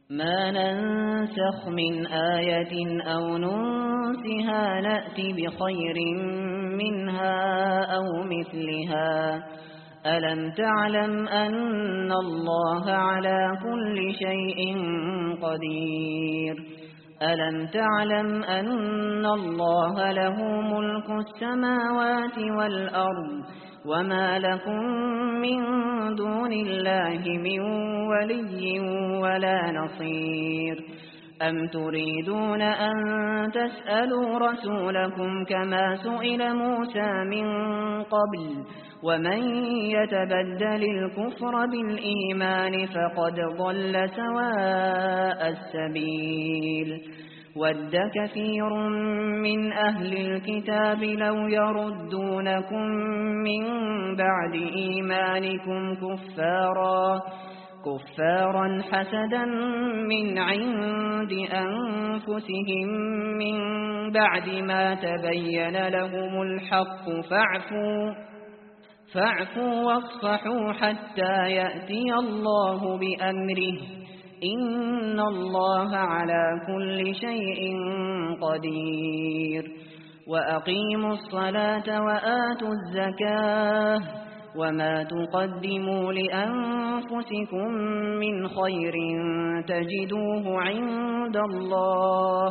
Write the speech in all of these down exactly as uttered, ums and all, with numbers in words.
ما ننسخ من آية أو ننسها نأتي بخير منها أو مثلها ألم تعلم أن الله على كل شيء قدير ألم تعلم أن الله له ملك السماوات والأرض وما لكم من دون الله من ولي ولا نصير أم تريدون أن تسألوا رسولكم كما سئل موسى من قبل ومن يتبدل الكفر بالإيمان فقد ضل سواء السبيل ود كثير من أهل الكتاب لو يردونكم من بعد إيمانكم كفارا كفارا حسدا من عند أنفسهم من بعد ما تبين لهم الحق فاعفوا فاعفوا واصفحوا حتى يأتي الله بأمره إن الله على كل شيء قدير وأقيموا الصلاة وآتوا الزكاة وما تقدموا لأنفسكم من خير تجدوه عند الله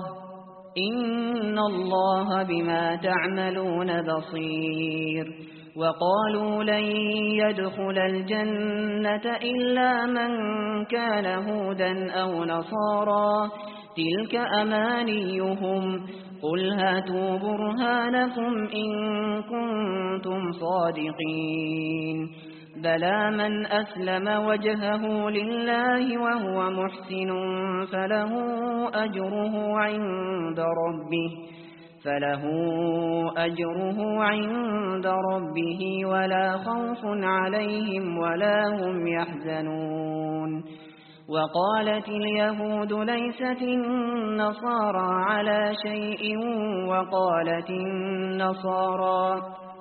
إن الله بما تعملون بصير وقالوا لن يدخل الجنة إلا من كان هودا أو نصارى تلك أمانيهم قل هاتوا برهانكم إن كنتم صادقين بلى من أسلم وجهه لله وهو محسن فله أجره عند ربه فله أجره عند ربه ولا خوف عليهم ولا هم يحزنون وقالت اليهود ليست النصارى على شيء وقالت النصارى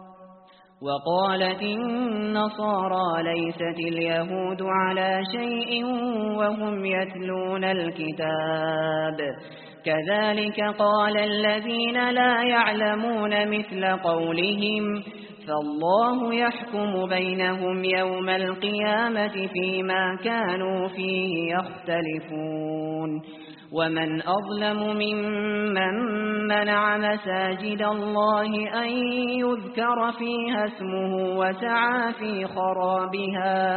وقالت النصارى ليست اليهود على شيء وهم يتلون الكتاب كذلك قال الذين لا يعلمون مثل قولهم فالله يحكم بينهم يوم القيامة فيما كانوا فيه يختلفون ومن أظلم ممن منع مساجد الله أن يذكر فيها اسمه وسعى في خرابها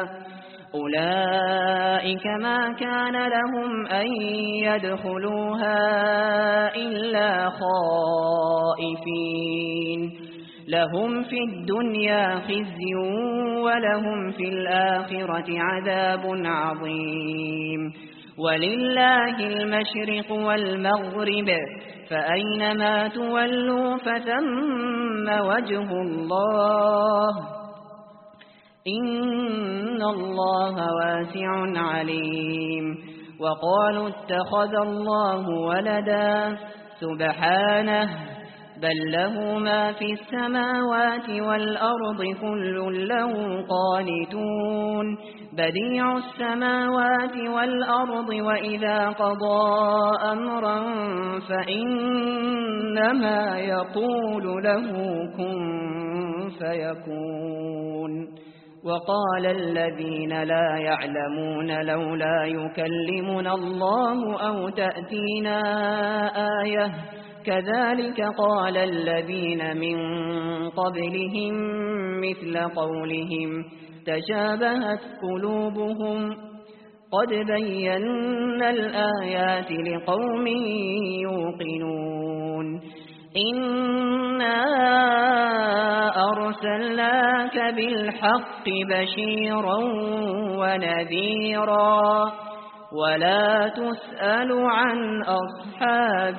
أولئك ما كان لهم أن يدخلوها إلا خائفين لهم في الدنيا خزي ولهم في الآخرة عذاب عظيم ولله المشرق والمغرب فأينما تولوا فثم وجه الله إن الله واسع عليم وقالوا اتخذ الله ولدا سبحانه بل له ما في السماوات والأرض كل له قانتون بديع السماوات والأرض وإذا قضى أمرا فإنما يقول له كن فيكون وقال الذين لا يعلمون لولا يكلمنا الله أو تأتينا آية كذلك قال الذين من قبلهم مثل قولهم تشابهت قلوبهم قد بينا الآيات لقوم يوقنون إنا أرسلناك بالحق بشيرا ونذيرا ولا تسأل عن أصحاب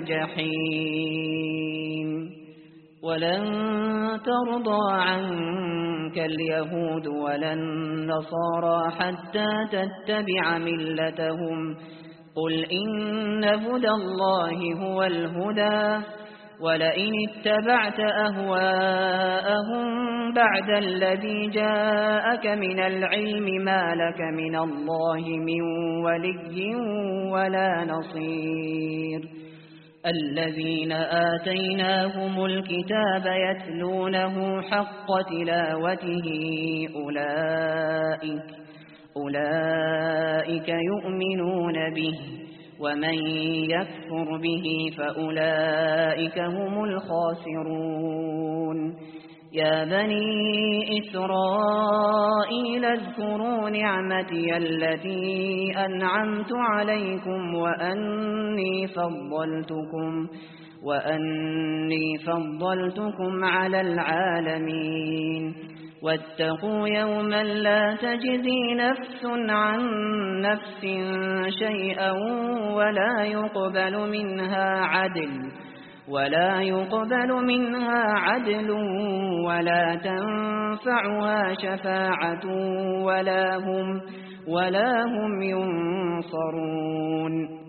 الجحيم ولن ترضى عنك اليهود ولا النصارى حتى تتبع ملتهم قل إن هدى الله هو الهدى ولئن اتبعت أهواءهم بعد الذي جاءك من العلم ما لك من الله من ولي ولا نصير الذين آتيناهم الكتاب يتلونه حق تلاوته أولئك, أولئك يؤمنون به ومن يكفر به فأولئك هم الخاسرون يا بني إسرائيل اذكروا نعمتي التي أنعمت عليكم وأني فضلتكم وأني فضلتكم على العالمين واتقوا يوما لا تجزي نفس عن نفس شيئا ولا يقبل منها عدل ولا يقبل منها عدل ولا تنفعها شفاعة ولا هم ولا هم ينصرون